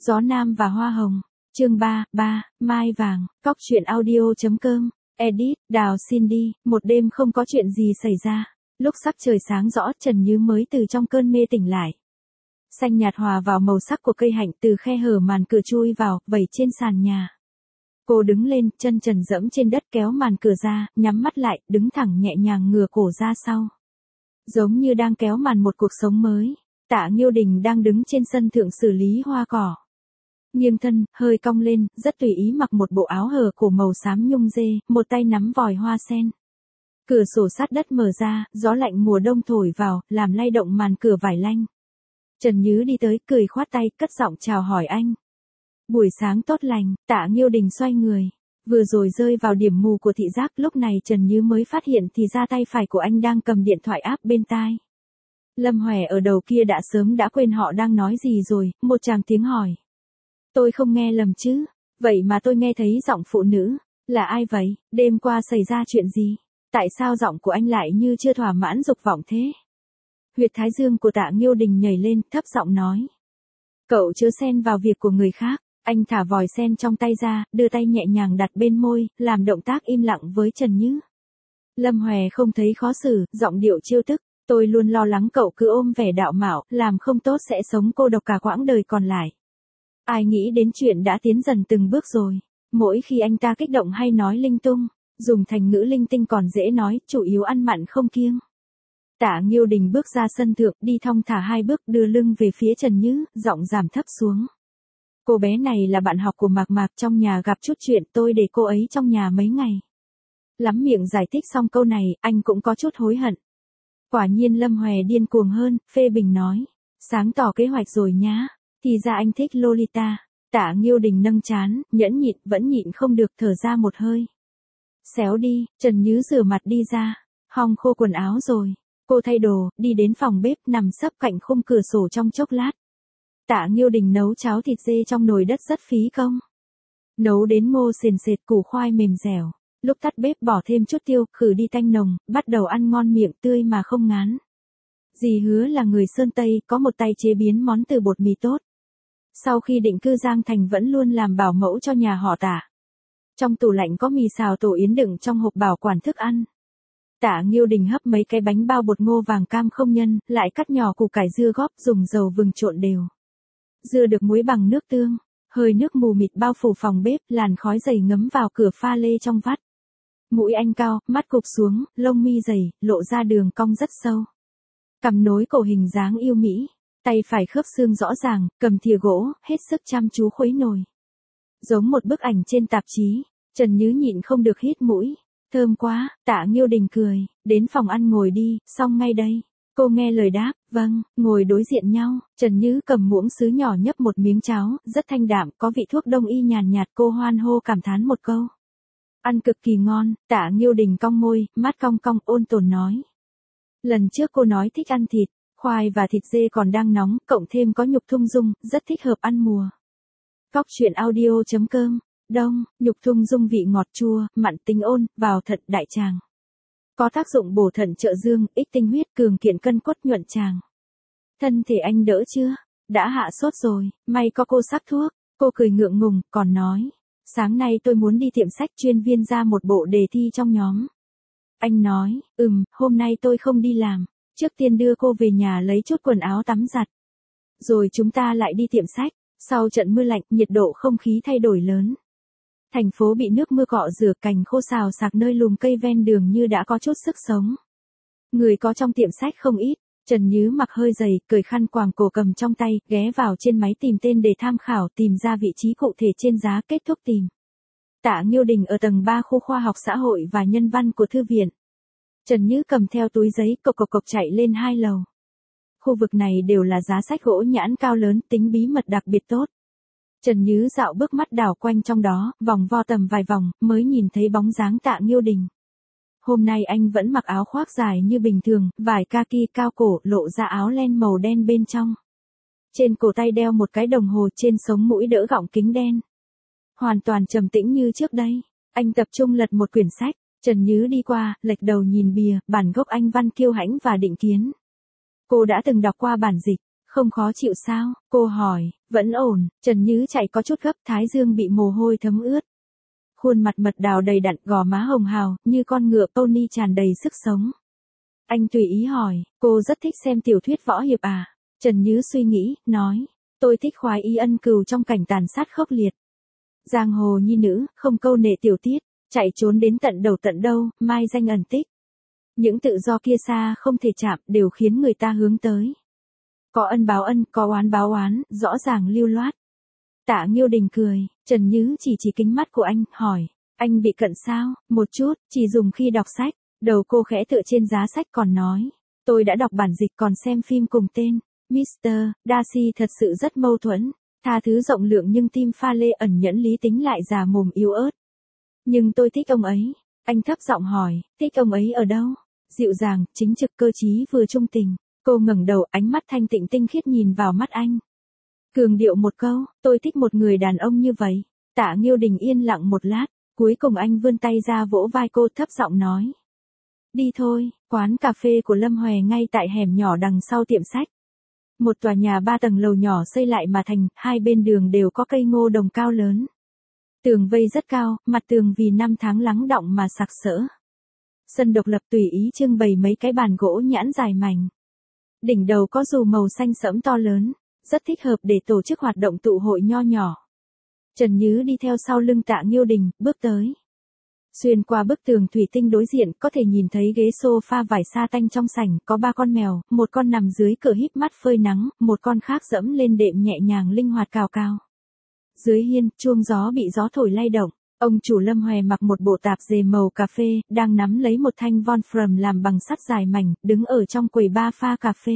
Gió Nam và Hoa Hồng. Chương 3, Mai Vàng, Cóc truyện audio.com. Edit, Đào Cindy. Một đêm không có chuyện gì xảy ra. Lúc sắc trời sáng rõ, Trần Như mới từ trong cơn mê tỉnh lại. Xanh nhạt hòa vào màu sắc của cây hạnh từ khe hở màn cửa chui vào, vẩy trên sàn nhà. Cô đứng lên, chân trần dẫm trên đất kéo màn cửa ra, nhắm mắt lại, đứng thẳng nhẹ nhàng ngửa cổ ra sau. Giống như đang kéo màn một cuộc sống mới. Tạ Nghiêu Đình đang đứng trên sân thượng xử lý hoa cỏ. Nghiêng thân, hơi cong lên, rất tùy ý mặc một bộ áo hở cổ màu xám nhung dê, một tay nắm vòi hoa sen. Cửa sổ sát đất mở ra, gió lạnh mùa đông thổi vào, làm lay động màn cửa vải lanh. Trần Nhứ đi tới, cười khoát tay, cất giọng chào hỏi anh. Buổi sáng tốt lành. Tạ Nghiêu Đình xoay người. Vừa rồi rơi vào điểm mù của thị giác, lúc này Trần Nhứ mới phát hiện thì ra tay phải của anh đang cầm điện thoại áp bên tai. Lâm Hòe ở đầu kia đã sớm đã quên họ đang nói gì rồi, một tràng tiếng hỏi. Tôi không nghe lầm chứ, vậy mà tôi nghe thấy giọng phụ nữ, là ai vậy, đêm qua xảy ra chuyện gì, tại sao giọng của anh lại như chưa thỏa mãn dục vọng thế? Huyệt thái dương của Tạ Nghiêu Đình nhảy lên, thấp giọng nói. Cậu chớ xen vào việc của người khác, anh thả vòi sen trong tay ra, đưa tay nhẹ nhàng đặt bên môi, làm động tác im lặng với Trần Như. Lâm Hòe không thấy khó xử, giọng điệu trêu tức. Tôi luôn lo lắng cậu cứ ôm vẻ đạo mạo, làm không tốt sẽ sống cô độc cả quãng đời còn lại. Ai nghĩ đến chuyện đã tiến dần từng bước rồi. Mỗi khi anh ta kích động hay nói linh tung, dùng thành ngữ linh tinh còn dễ nói, chủ yếu ăn mặn không kiêng. Tạ Nghiêu Đình bước ra sân thượng, đi thong thả 2 bước, đưa lưng về phía Trần Như, giọng giảm thấp xuống. Cô bé này là bạn học của Mạc Mạc, trong nhà gặp chút chuyện, tôi để cô ấy trong nhà mấy ngày. Lắm miệng giải thích xong câu này, anh cũng có chút hối hận. Quả nhiên Lâm Hòe điên cuồng hơn, phê bình nói. Sáng tỏ kế hoạch rồi nhá. Thì ra anh thích Lolita. Tạ Nghiêu Đình nâng trán, nhẫn nhịn, vẫn nhịn không được, thở ra một hơi. Xéo đi. Trần Nhứ rửa mặt đi ra. Hong khô quần áo rồi. Cô thay đồ, đi đến phòng bếp, nằm sấp cạnh khung cửa sổ trong chốc lát. Tạ Nghiêu Đình nấu cháo thịt dê trong nồi đất rất phí công. Nấu đến ngô sền sệt, củ khoai mềm dẻo. Lúc tắt bếp bỏ thêm chút tiêu, khử đi tanh nồng, bắt đầu ăn ngon miệng, tươi mà không ngán. Dì Hứa là người Sơn Tây, có một tay chế biến món từ bột mì tốt. Sau khi định cư Giang Thành vẫn luôn làm bảo mẫu cho nhà họ Tạ. Trong tủ lạnh có mì xào tổ yến đựng trong hộp bảo quản thức ăn. Tạ Nghiêu Đình hấp mấy cái bánh bao bột ngô vàng cam không nhân, lại cắt nhỏ củ cải dưa góp, dùng dầu vừng trộn đều. Dưa được muối bằng nước tương, hơi nước mù mịt bao phủ phòng bếp, làn khói dày ngấm vào cửa pha lê trong vắt. Mũi anh cao, mắt cụp xuống, lông mi dày, lộ ra đường cong rất sâu. Cằm nối cổ hình dáng yêu mỹ, tay phải khớp xương rõ ràng, cầm thìa gỗ, hết sức chăm chú khuấy nồi. Giống một bức ảnh trên tạp chí, Trần Nhứ nhịn không được hít mũi. Thơm quá. Tạ Nghiêu Đình cười, đến phòng ăn ngồi đi, xong ngay đây. Cô nghe lời đáp, vâng, ngồi đối diện nhau, Trần Nhứ cầm muỗng sứ nhỏ nhấp một miếng cháo, rất thanh đạm, có vị thuốc đông y nhàn nhạt, cô hoan hô cảm thán một câu. Ăn cực kỳ ngon. Tạ Nghiêu Đình cong môi, mắt cong cong, ôn tồn nói. Lần trước cô nói thích ăn thịt, khoai và thịt dê còn đang nóng, cộng thêm có nhục thung dung, rất thích hợp ăn mùa. Cóc truyện audio.com. Đông, nhục thung dung vị ngọt chua, mặn tính ôn, vào thận đại tràng. Có tác dụng bổ thận trợ dương, ích tinh huyết, cường kiện cân cốt, nhuận tràng. Thân thể anh đỡ chưa? Đã hạ sốt rồi, may có cô sắc thuốc. Cô cười ngượng ngùng, còn nói. Sáng nay tôi muốn đi tiệm sách chuyên viên ra một bộ đề thi trong nhóm. Anh nói, hôm nay tôi không đi làm. Trước tiên đưa cô về nhà lấy chút quần áo tắm giặt. Rồi chúng ta lại đi tiệm sách. Sau trận mưa lạnh, nhiệt độ không khí thay đổi lớn. Thành phố bị nước mưa cọ rửa, cành khô xào xạc nơi lùm cây ven đường như đã có chút sức sống. Người có trong tiệm sách không ít. Trần Nhứ mặc hơi dày, cởi khăn quàng cổ cầm trong tay, ghé vào trên máy tìm tên để tham khảo, tìm ra vị trí cụ thể trên giá, kết thúc tìm. Tạ Nghiêu Đình ở tầng 3 khu khoa học xã hội và nhân văn của thư viện. Trần Nhứ cầm theo túi giấy, cộc cộc cộc chạy lên 2 lầu. Khu vực này đều là giá sách gỗ nhãn cao lớn, tính bí mật đặc biệt tốt. Trần Nhứ dạo bước mắt đảo quanh trong đó, vòng vo tầm vài vòng, mới nhìn thấy bóng dáng Tạ Nghiêu Đình. Hôm nay anh vẫn mặc áo khoác dài như bình thường, vải kaki cao cổ, lộ ra áo len màu đen bên trong. Trên cổ tay đeo một cái đồng hồ, trên sống mũi đỡ gọng kính đen. Hoàn toàn trầm tĩnh như trước đây. Anh tập trung lật một quyển sách. Trần Nhứ đi qua, lệch đầu nhìn bìa, bản gốc Anh văn Kiêu Hãnh và Định Kiến. Cô đã từng đọc qua bản dịch, Không khó chịu sao? Cô hỏi. Vẫn ổn. Trần Như chạy có chút gấp, thái dương bị mồ hôi thấm ướt. Khuôn mặt mật đào đầy đặn, gò má hồng hào, như con ngựa pony tràn đầy sức sống. Anh tùy ý hỏi, cô rất thích xem tiểu thuyết võ hiệp à? Trần Như suy nghĩ, nói, tôi thích khoái ý ân cừu trong cảnh tàn sát khốc liệt. Giang hồ nhi nữ, không câu nệ tiểu tiết, chạy trốn đến tận đầu tận đâu, mai danh ẩn tích. Những tự do kia xa không thể chạm, đều khiến người ta hướng tới. Có ân báo ân, có oán báo oán, rõ ràng lưu loát. Tạ Nghiêu Đình cười, Trần Như chỉ kính mắt của anh, hỏi, anh bị cận sao? Một chút, chỉ dùng khi đọc sách. Đầu cô khẽ tựa trên giá sách còn nói, tôi đã đọc bản dịch còn xem phim cùng tên. Mr. Darcy thật sự rất mâu thuẫn, tha thứ rộng lượng nhưng tim pha lê ẩn nhẫn lý tính lại già mồm yếu ớt. Nhưng tôi thích ông ấy. Anh thấp giọng hỏi, thích ông ấy ở đâu? Dịu dàng, chính trực, cơ trí vừa trung tình. Cô ngẩng đầu, ánh mắt thanh tịnh tinh khiết nhìn vào mắt anh. Cường điệu một câu, tôi thích một người đàn ông như vậy. Tạ Nghiêu Đình yên lặng một lát, cuối cùng anh vươn tay ra vỗ vai cô, thấp giọng nói. Đi thôi, quán cà phê của Lâm Hòe ngay tại hẻm nhỏ đằng sau tiệm sách. Một tòa nhà 3 tầng lầu nhỏ xây lại mà thành, hai bên đường đều có cây ngô đồng cao lớn. Tường vây rất cao, mặt tường vì năm tháng lắng đọng mà sặc sỡ. Sân độc lập tùy ý trưng bày mấy cái bàn gỗ nhãn dài mảnh. Đỉnh đầu có dù màu xanh sẫm to lớn, rất thích hợp để tổ chức hoạt động tụ hội nho nhỏ. Trần Như đi theo sau lưng Tạ Nghiêu Đình, bước tới. Xuyên qua bức tường thủy tinh đối diện, có thể nhìn thấy ghế sofa vải sa tanh trong sảnh, có 3 con mèo, một con nằm dưới cửa híp mắt phơi nắng, một con khác dẫm lên đệm nhẹ nhàng linh hoạt cào cào. Dưới hiên, chuông gió bị gió thổi lay động, ông chủ Lâm Hòe mặc một bộ tạp dề màu cà phê, đang nắm lấy một thanh von From làm bằng sắt dài mảnh, đứng ở trong quầy bar pha cà phê.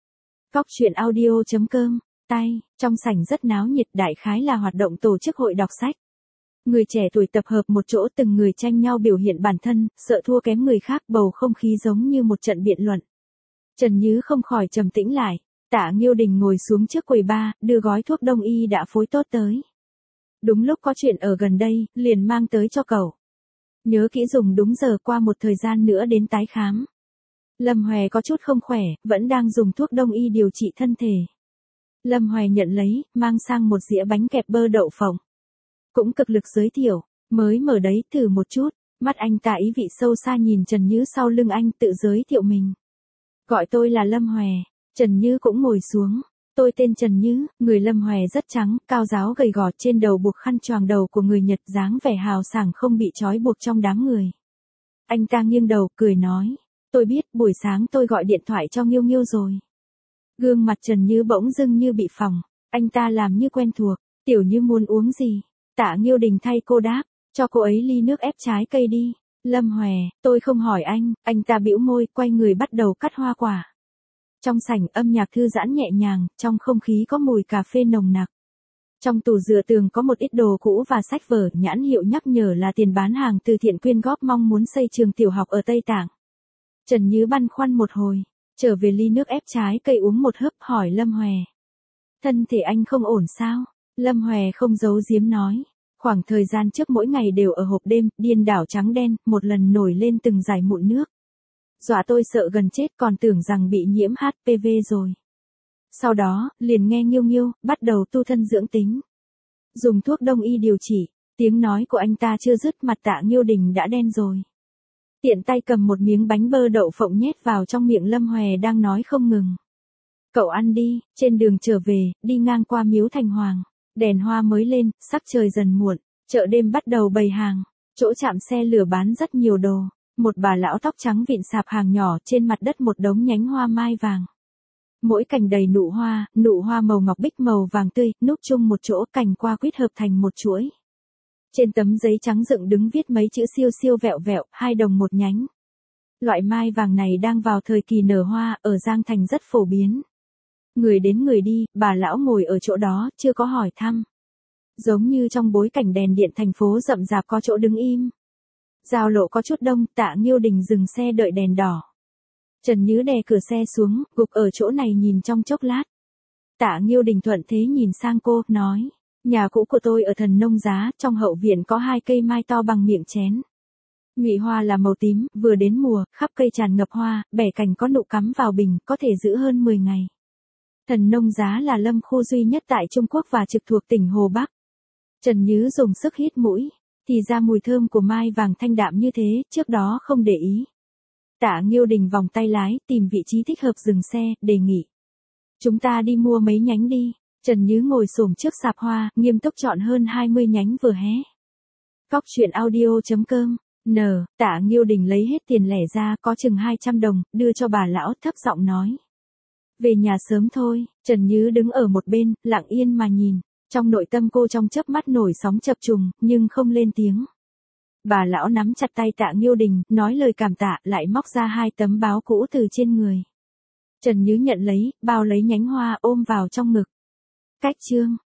Cóc truyện audio.com, trong sảnh rất náo nhiệt, đại khái là hoạt động tổ chức hội đọc sách. Người trẻ tuổi tập hợp một chỗ, từng người tranh nhau biểu hiện bản thân, sợ thua kém người khác, bầu không khí giống như một trận biện luận. Trần Như không khỏi trầm tĩnh lại. Tạ Nghiêu Đình ngồi xuống trước quầy bar, đưa gói thuốc đông y đã phối tốt tới. Đúng lúc có chuyện ở gần đây, liền mang tới cho cậu. Nhớ kỹ dùng đúng giờ, qua một thời gian nữa đến tái khám. Lâm Hòe có chút không khỏe, vẫn đang dùng thuốc đông y điều trị thân thể. Lâm Hòe nhận lấy, mang sang một dĩa bánh kẹp bơ đậu phộng. Cũng cực lực giới thiệu, mới mở đấy, thử một chút. Mắt anh ta ý vị sâu xa nhìn Trần Như sau lưng anh, tự giới thiệu mình. Gọi tôi là Lâm Hòe. Trần Như cũng ngồi xuống. Tôi tên Trần Như. Người Lâm Hòe rất trắng, cao ráo gầy gò, trên đầu buộc khăn choàng đầu của người Nhật, dáng vẻ hào sảng không bị trói buộc trong đám người. Anh ta nghiêng đầu, cười nói. Tôi biết, buổi sáng tôi gọi điện thoại cho Nghiêu Nghiêu rồi. Gương mặt Trần Như bỗng dưng như bị phỏng. Anh ta làm như quen thuộc. Tiểu Như muốn uống gì? Tạ Nghiêu Đình thay cô đáp. Cho cô ấy ly nước ép trái cây đi. Lâm Hòe, tôi không hỏi anh ta bĩu môi, quay người bắt đầu cắt hoa quả. Trong sảnh, âm nhạc thư giãn nhẹ nhàng, trong không khí có mùi cà phê nồng nặc. Trong tủ dựa tường có một ít đồ cũ và sách vở, nhãn hiệu nhắc nhở là tiền bán hàng từ thiện quyên góp mong muốn xây trường tiểu học ở Tây Tạng. Trần Như băn khoăn một hồi, trở về ly nước ép trái cây uống một hớp, hỏi Lâm Hòe. Thân thể anh không ổn sao? Lâm Hòe không giấu giếm nói. Khoảng thời gian trước mỗi ngày đều ở hộp đêm, điên đảo trắng đen, một lần nổi lên từng dải mụn nước. Dọa tôi sợ gần chết, còn tưởng rằng bị nhiễm HPV rồi. Sau đó, liền nghe Nghiêu Nghiêu, bắt đầu tu thân dưỡng tính. Dùng thuốc đông y điều trị, tiếng nói của anh ta chưa dứt, mặt Tạ Nghiêu Đình đã đen rồi. Tiện tay cầm một miếng bánh bơ đậu phộng nhét vào trong miệng Lâm Hòe đang nói không ngừng. Cậu ăn đi. Trên đường trở về, đi ngang qua miếu Thành Hoàng. Đèn hoa mới lên, sắc trời dần muộn, chợ đêm bắt đầu bày hàng, chỗ chạm xe lửa bán rất nhiều đồ. Một bà lão tóc trắng vịn sạp hàng nhỏ, trên mặt đất một đống nhánh hoa mai vàng. Mỗi cành đầy nụ hoa màu ngọc bích màu vàng tươi, núp chung một chỗ, cành qua quýt hợp thành một chuỗi. Trên tấm giấy trắng dựng đứng viết mấy chữ siêu siêu vẹo vẹo, 2 đồng một nhánh. Loại mai vàng này đang vào thời kỳ nở hoa, ở Giang Thành rất phổ biến. Người đến người đi, bà lão ngồi ở chỗ đó, chưa có hỏi thăm. Giống như trong bối cảnh đèn điện thành phố rậm rạp có chỗ đứng im. Giao lộ có chút đông, Tạ Nghiêu Đình dừng xe đợi đèn đỏ. Trần Như đè cửa xe xuống, gục ở chỗ này nhìn trong chốc lát. Tạ Nghiêu Đình thuận thế nhìn sang cô, nói. Nhà cũ của tôi ở Thần Nông Giá, trong hậu viện có 2 cây mai to bằng miệng chén. Nhụy hoa là màu tím, vừa đến mùa, khắp cây tràn ngập hoa, bẻ cành có nụ cắm vào bình, có thể giữ hơn 10 ngày. Thần nông giá là lâm khu duy nhất tại Trung Quốc và trực thuộc tỉnh Hồ Bắc. Trần Nhứ dùng sức hít mũi, thì ra mùi thơm của mai vàng thanh đạm như thế, trước đó không để ý. Tạ Nghiêu Đình vòng tay lái, tìm vị trí thích hợp dừng xe, đề nghị. Chúng ta đi mua mấy nhánh đi. Trần Nhứ ngồi xổm trước sạp hoa, nghiêm túc chọn hơn 20 nhánh vừa hé. Cóc truyện audio.com. Tạ Nghiêu Đình lấy hết tiền lẻ ra, có chừng 200 đồng, đưa cho bà lão, thấp giọng nói. Về nhà sớm thôi. Trần Nhứ đứng ở một bên, lặng yên mà nhìn. Trong nội tâm cô trong chớp mắt nổi sóng chập trùng, nhưng không lên tiếng. Bà lão nắm chặt tay Tạ Nghiêu Đình, nói lời cảm tạ, lại móc ra 2 tấm báo cũ từ trên người. Trần Nhứ nhận lấy, bao lấy nhánh hoa ôm vào trong ngực. Cách chương.